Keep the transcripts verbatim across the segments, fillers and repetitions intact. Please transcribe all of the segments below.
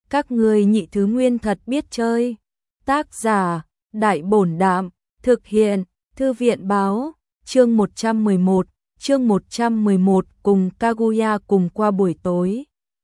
Các ngươi nhị thứ nguyên thật biết chơi. Tác giả, Đại Bổn Đạm, thực hiện, Thư viện Báo, chương một trăm mười một, chương một trăm mười một cùng Kaguya cùng qua buổi tối.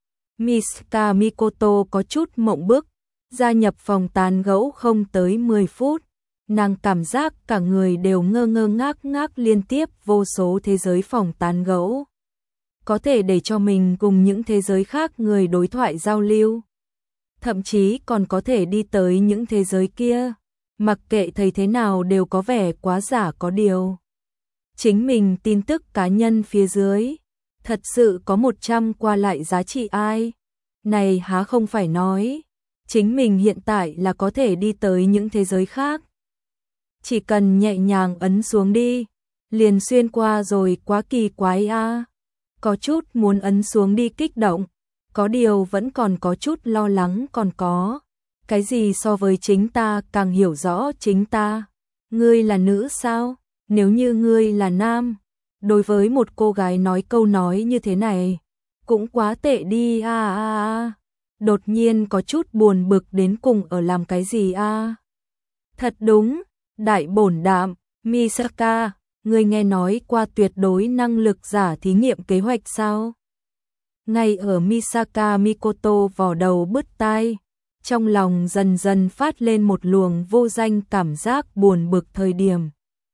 Misaka Mikoto có chút mộng bức, gia nhập phòng tán gẫu không tới mười phút. Nàng cảm giác cả người đều ngơ ngơ ngác ngác liên tiếp vô số thế giới phòng tán gẫu. Có thể để cho mình cùng những thế giới khác người đối thoại giao lưu. Thậm chí còn có thể đi tới những thế giới kia. Mặc kệ thấy thế nào đều có vẻ quá giả có điều. Chính mình tin tức cá nhân phía dưới. Thật sự có một trăm qua lại giá trị ai? Này há không phải nói. Chính mình hiện tại là có thể đi tới những thế giới khác. Chỉ cần nhẹ nhàng ấn xuống đi. Liền xuyên qua rồi, quá kỳ quái a. À. Có chút muốn ấn xuống đi kích động. Có điều vẫn còn có chút lo lắng còn có. Cái gì so với chính ta càng hiểu rõ chính ta. Ngươi là nữ sao? Nếu như ngươi là nam. Đối với một cô gái nói câu nói như thế này. Cũng quá tệ đi a a a. Đột nhiên có chút buồn bực đến cùng ở làm cái gì a. À? Thật đúng. Đại Bổn Đạm, Misaka, ngươi nghe nói qua tuyệt đối năng lực giả thí nghiệm kế hoạch sao? Ngay ở Misaka Mikoto vò đầu bứt tai, trong lòng dần dần phát lên một luồng vô danh cảm giác buồn bực thời điểm.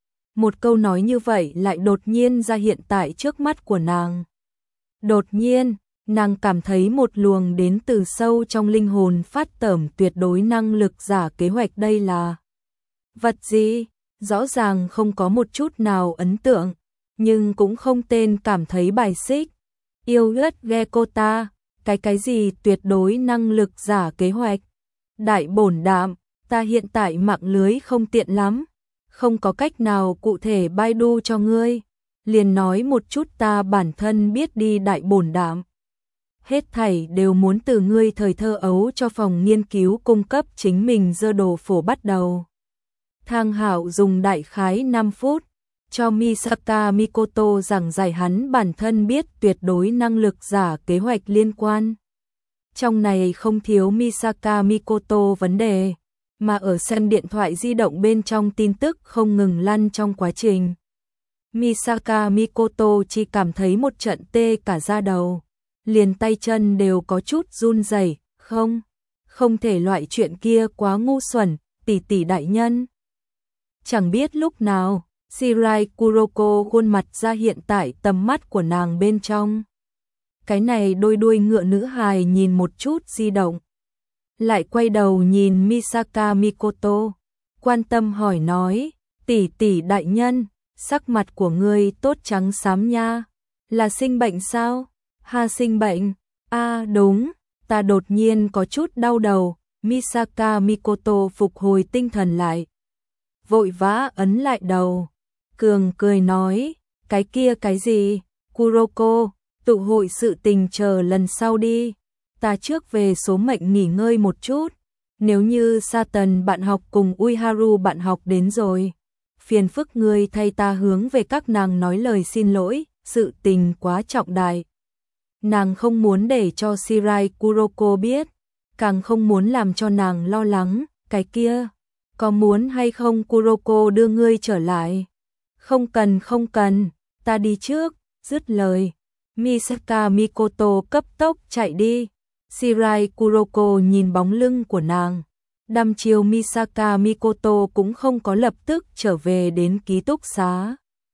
Một câu nói như vậy lại đột nhiên ra hiện tại trước mắt của nàng. Đột nhiên, nàng cảm thấy một luồng đến từ sâu trong linh hồn phát tởm tuyệt đối năng lực giả kế hoạch đây là vật gì? Rõ ràng không có một chút nào ấn tượng, nhưng cũng không tên cảm thấy bài xích. Yêu ớt ghe cô ta, cái cái gì tuyệt đối năng lực giả kế hoạch. Đại Bổn Đạm, ta hiện tại mạng lưới không tiện lắm, không có cách nào cụ thể Baidu cho ngươi, liền nói một chút ta bản thân biết đi. Đại Bổn Đạm. Hết thảy đều muốn từ ngươi thời thơ ấu cho phòng nghiên cứu cung cấp chính mình dơ đồ phổ bắt đầu. Thang Hạo dùng đại khái năm phút cho Misaka Mikoto giảng giải hắn bản thân biết tuyệt đối năng lực giả kế hoạch liên quan. Trong này không thiếu Misaka Mikoto vấn đề, mà ở xem điện thoại di động bên trong tin tức không ngừng lăn trong quá trình. Misaka Mikoto chỉ cảm thấy một trận tê cả da đầu, liền tay chân đều có chút run rẩy. Không, không thể, loại chuyện kia quá ngu xuẩn, tỷ tỷ đại nhân. Chẳng biết lúc nào, Shirai Kuroko khuôn mặt ra hiện tại tầm mắt của nàng bên trong. Cái này đôi đuôi ngựa nữ hài nhìn một chút di động. Lại quay đầu nhìn Misaka Mikoto. Quan tâm hỏi nói, tỷ tỷ đại nhân, sắc mặt của ngươi tốt trắng xám nha. Là sinh bệnh sao? Ha, sinh bệnh. A à, đúng, ta đột nhiên có chút đau đầu. Misaka Mikoto phục hồi tinh thần lại. Vội vã ấn lại đầu. Cường cười nói, cái kia cái gì? Kuroko, tụ hội sự tình chờ lần sau đi. Ta trước về số mệnh nghỉ ngơi một chút. Nếu như Satan bạn học cùng Uiharu bạn học đến rồi, phiền phức ngươi thay ta hướng về các nàng nói lời xin lỗi, sự tình quá trọng đại. Nàng không muốn để cho Shirai Kuroko biết, càng không muốn làm cho nàng lo lắng. Cái kia, có muốn hay không Kuroko đưa ngươi trở lại? Không cần không cần, ta đi trước. Dứt lời, Misaka Mikoto cấp tốc chạy đi. Shirai Kuroko nhìn bóng lưng của nàng, đăm chiêu Misaka Mikoto cũng không có lập tức trở về đến ký túc xá.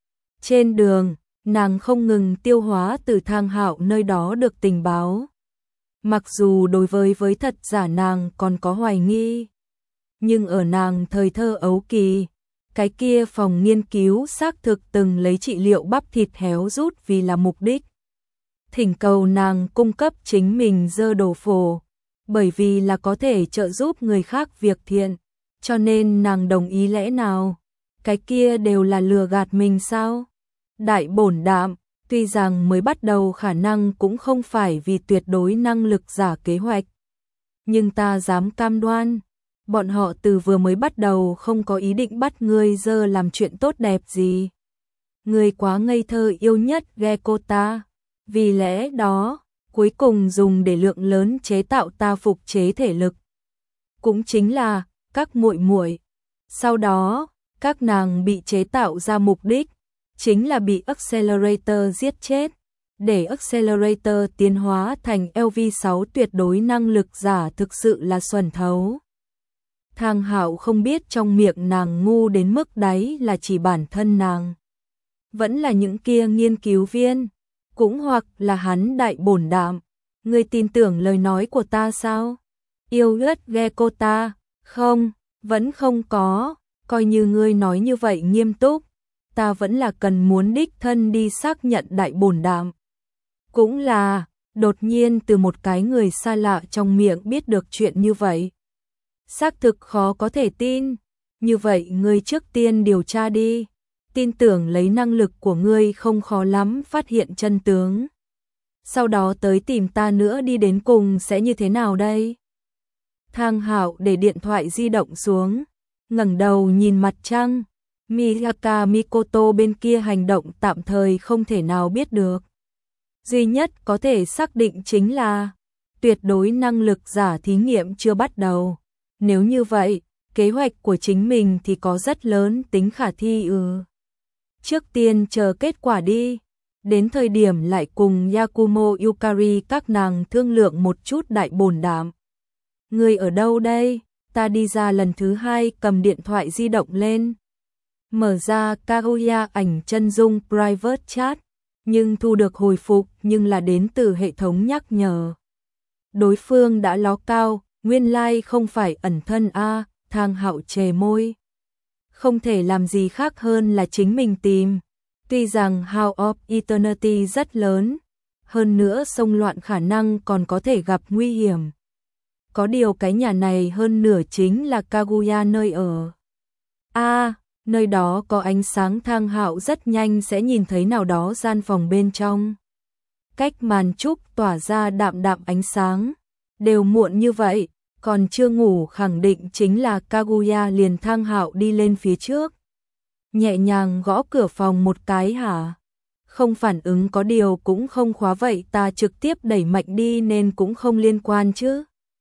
Trên đường, nàng không ngừng tiêu hóa từ Thang Hạo nơi đó được tình báo. Mặc dù đối với với thật giả nàng còn có hoài nghi, nhưng ở nàng thời thơ ấu kỳ, cái kia phòng nghiên cứu xác thực từng lấy trị liệu bắp thịt héo rút vì là mục đích. Thỉnh cầu nàng cung cấp chính mình dơ đồ phổ, bởi vì là có thể trợ giúp người khác việc thiện, cho nên nàng đồng ý. Lẽ nào cái kia đều là lừa gạt mình sao? Đại Bổn Đạm, tuy rằng mới bắt đầu khả năng cũng không phải vì tuyệt đối năng lực giả kế hoạch, nhưng ta dám cam đoan, bọn họ từ vừa mới bắt đầu không có ý định bắt ngươi dơ làm chuyện tốt đẹp gì. Ngươi quá ngây thơ yêu nhất ghe cô ta. Vì lẽ đó, cuối cùng dùng để lượng lớn chế tạo ta phục chế thể lực. Cũng chính là các muội muội. Sau đó, các nàng bị chế tạo ra mục đích chính là bị Accelerator giết chết, để Accelerator tiến hóa thành L V sáu tuyệt đối năng lực giả thực sự là xuẩn thấu. Thang Hạo không biết trong miệng nàng ngu đến mức đấy là chỉ bản thân nàng, vẫn là những kia nghiên cứu viên, cũng hoặc là hắn đại bổn đạm. Ngươi tin tưởng lời nói của ta sao? Yêu ghét ghê cô ta? Không, vẫn không có, coi như ngươi nói như vậy nghiêm túc, ta vẫn là cần muốn đích thân đi xác nhận đại bổn đạm. Cũng là, đột nhiên từ một cái người xa lạ trong miệng biết được chuyện như vậy. Xác thực khó có thể tin, như vậy ngươi trước tiên điều tra đi, tin tưởng lấy năng lực của ngươi không khó lắm phát hiện chân tướng. Sau đó tới tìm ta nữa đi, đến cùng sẽ như thế nào đây? Thang Hạo để điện thoại di động xuống, ngẩng đầu nhìn mặt trăng. Miyaka Mikoto bên kia hành động tạm thời không thể nào biết được. Duy nhất có thể xác định chính là tuyệt đối năng lực giả thí nghiệm chưa bắt đầu. Nếu như vậy, kế hoạch của chính mình thì có rất lớn tính khả thi ừ. Trước tiên chờ kết quả đi, đến thời điểm lại cùng Yakumo Yukari các nàng thương lượng một chút đại bổn đạm. Người ở đâu đây? Ta đi ra lần thứ hai cầm điện thoại di động lên. Mở ra Kaguya ảnh chân dung private chat, nhưng thu được hồi phục nhưng là đến từ hệ thống nhắc nhở. Đối phương đã ló cao, nguyên lai like không phải ẩn thân a. À, Thang Hạo chề môi. Không thể làm gì khác hơn là chính mình tìm. Tuy rằng House of Eternity rất lớn, hơn nữa xông loạn khả năng còn có thể gặp nguy hiểm. Có điều cái nhà này hơn nửa chính là Kaguya nơi ở. A, à, nơi đó có ánh sáng. Thang Hạo rất nhanh sẽ nhìn thấy nào đó gian phòng bên trong. Cách màn trúc tỏa ra đạm đạm ánh sáng. Đều muộn như vậy, còn chưa ngủ, khẳng định chính là Kaguya. Liền Thang Hạo đi lên phía trước, nhẹ nhàng gõ cửa phòng một cái. Hả? Không phản ứng, có điều cũng không khóa, vậy ta trực tiếp đẩy mạnh đi nên cũng không liên quan chứ.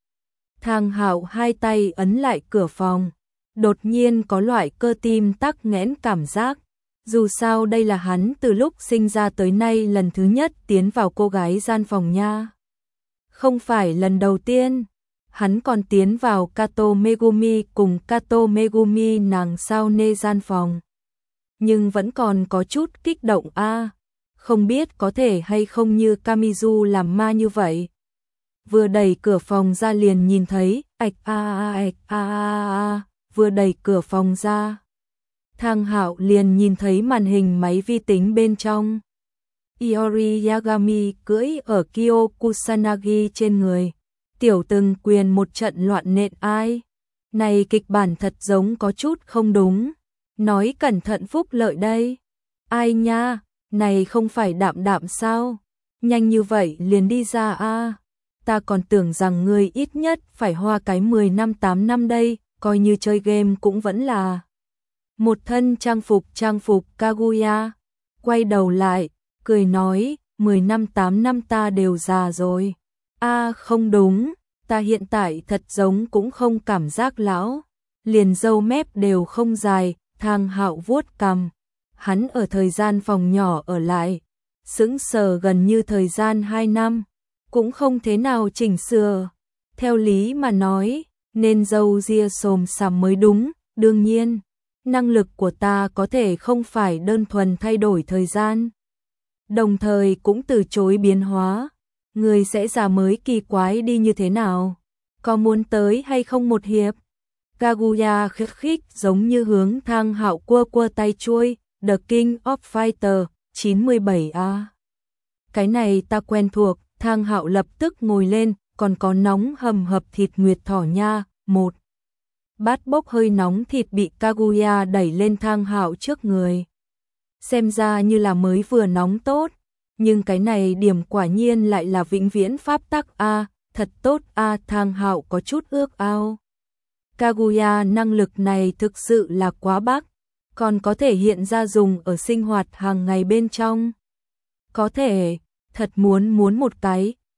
Thang Hạo hai tay ấn lại cửa phòng, đột nhiên có loại cơ tim tắc nghẽn cảm giác. Dù sao đây là hắn từ lúc sinh ra tới nay lần thứ nhất tiến vào cô gái gian phòng nha. Không phải lần đầu tiên, hắn còn tiến vào Kato Megumi cùng Kato Megumi nàng sao nê gian phòng. Nhưng vẫn còn có chút kích động a, à, không biết có thể hay không như Kamizu làm ma như vậy. Vừa đẩy cửa phòng ra liền nhìn thấy, ạch a a ạch a a a, vừa đẩy cửa phòng ra, Thang Hạo liền nhìn thấy màn hình máy vi tính bên trong. Iori Yagami cưỡi ở Kyo Kusanagi trên người, tiểu từng quyền một trận loạn nện ai. Này kịch bản thật giống có chút không đúng. Nói cẩn thận phúc lợi đây. Ai nha, này không phải đạm đạm sao? Nhanh như vậy liền đi ra a. À, ta còn tưởng rằng ngươi ít nhất phải hoa cái mười năm tám năm đây, coi như chơi game cũng vẫn là một thân trang phục. Trang phục Kaguya quay đầu lại, cười nói, mười năm tám năm ta đều già rồi. A à, không đúng, ta hiện tại thật giống cũng không cảm giác lão, liền râu mép đều không dài. Thang Hạo vuốt cằm, hắn ở thời gian phòng nhỏ ở lại, sững sờ gần như thời gian hai năm, cũng không thế nào chỉnh sửa. Theo lý mà nói, nên râu ria xồm xoàm mới đúng, đương nhiên, năng lực của ta có thể không phải đơn thuần thay đổi thời gian, đồng thời cũng từ chối biến hóa. Người sẽ già mới kỳ quái đi như thế nào? Có muốn tới hay không một hiệp? Kaguya khích khích giống như hướng Thang Hạo cua cua tay chuôi, The King of Fighter chín mươi bảy a. Cái này ta quen thuộc. Thang Hạo lập tức ngồi lên, còn có nóng hầm hập thịt nguyệt thỏ nha. Một bát bốc hơi nóng thịt bị Kaguya đẩy lên Thang Hạo trước người. Xem ra như là mới vừa nóng tốt, nhưng cái này điểm quả nhiên lại là vĩnh viễn pháp tắc a, à, thật tốt a. À, Thang Hạo có chút ước ao. Kaguya năng lực này thực sự là quá bác, còn có thể hiện ra dùng ở sinh hoạt hàng ngày bên trong. Có thể, thật muốn muốn một cái,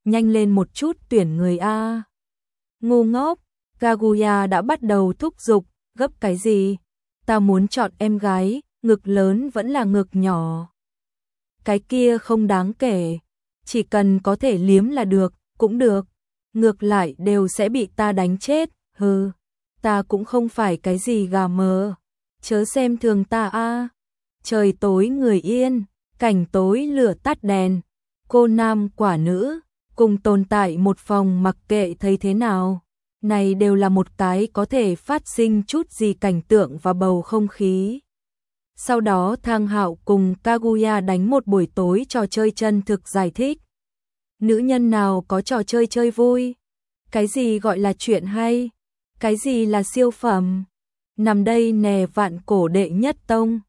nhanh lên một chút tuyển người a. Ngu ngốc, Kaguya đã bắt đầu thúc giục, gấp cái gì? Ta muốn chọn em gái, ngực lớn vẫn là ngực nhỏ. Cái kia không đáng kể, chỉ cần có thể liếm là được, cũng được. Ngược lại đều sẽ bị ta đánh chết, hừ. Ta cũng không phải cái gì gà mờ, chớ xem thường ta a. Trời tối người yên, cảnh tối lửa tắt đèn, cô nam quả nữ, cùng tồn tại một phòng mặc kệ thấy thế nào. Này đều là một cái có thể phát sinh chút gì cảnh tượng và bầu không khí. Sau đó Thang Hạo cùng Kaguya đánh một buổi tối trò chơi chân thực giải thích. Nữ nhân nào có trò chơi chơi vui? Cái gì gọi là chuyện hay? Cái gì là siêu phẩm? Nằm đây nè vạn cổ đệ nhất tông.